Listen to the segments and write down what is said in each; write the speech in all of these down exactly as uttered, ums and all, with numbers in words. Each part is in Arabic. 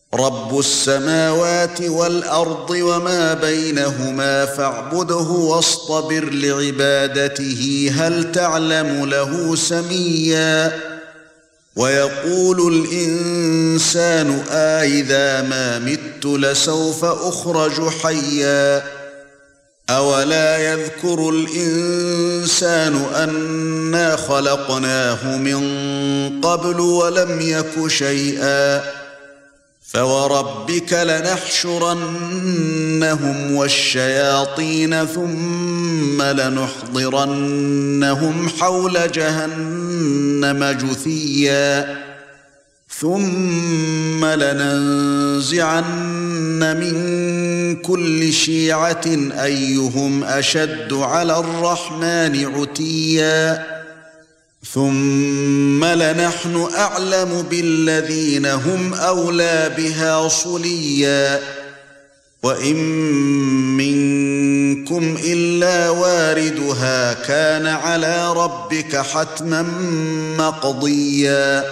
رب السماوات والأرض وما بينهما فاعبده واصطبر لعبادته هل تعلم له سميا ويقول الإنسان أإذا ما مت لسوف أخرج حيا أولا يذكر الإنسان أنا خلقناه من قبل ولم يك شيئا فوربك لنحشرنهم والشياطين ثم لنحضرنهم حول جهنم جثيا ثم لننزعن من كل شيعة أيهم أشد على الرحمن عتيا ثم لنحن أعلم بالذين هم أولى بها صليا وإن منكم إلا واردها كان على ربك حتما مقضيا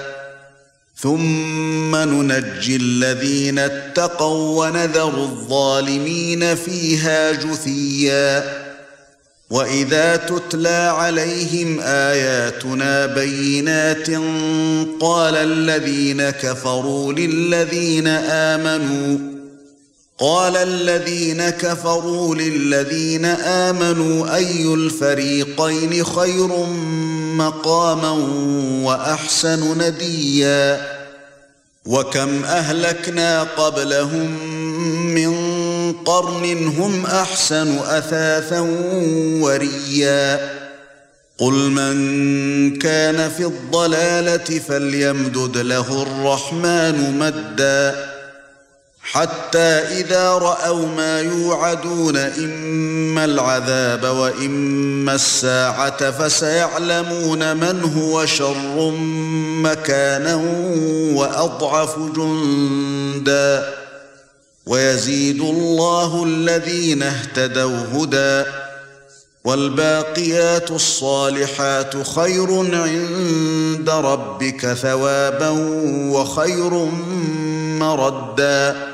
ثم ننجي الذين اتقوا ونذر الظالمين فيها جثيا وَإِذَا تُتْلَى عَلَيْهِمْ آيَاتُنَا بَيِّنَاتٍ قَالَ الَّذِينَ كَفَرُوا لِلَّذِينَ آمَنُوا قَالَ الَّذِينَ كَفَرُوا لِلَّذِينَ آمَنُوا أَيُّ الْفَرِيقَيْنِ خَيْرٌ مَقَامًا وَأَحْسَنُ نَدِيًّا وَكَمْ أَهْلَكْنَا قَبْلَهُم مِّن قَرْنٍ هُمْ أَحْسَنُ أَثَاثًا وَرِئْيًا قُلْ مَنْ كَانَ فِي الضَّلَالَةِ فَلْيَمْدُدْ لَهُ الرَّحْمَنُ مَدًّا حَتَّى إِذَا رَأَوْا مَا يُوعَدُونَ إِمَّا الْعَذَابَ وَإِمَّا السَّاعَةَ فَسَيَعْلَمُونَ مَنْ هُوَ شَرٌّ مَكَانًا وَأَضْعَفُ جُندًا وَيَزِيدُ اللَّهُ الَّذِينَ اهْتَدَوْا هُدًى وَالْبَاقِيَاتُ الصَّالِحَاتُ خَيْرٌ عِندَ رَبِّكَ ثَوَابًا وَخَيْرٌ مَّرَدًّا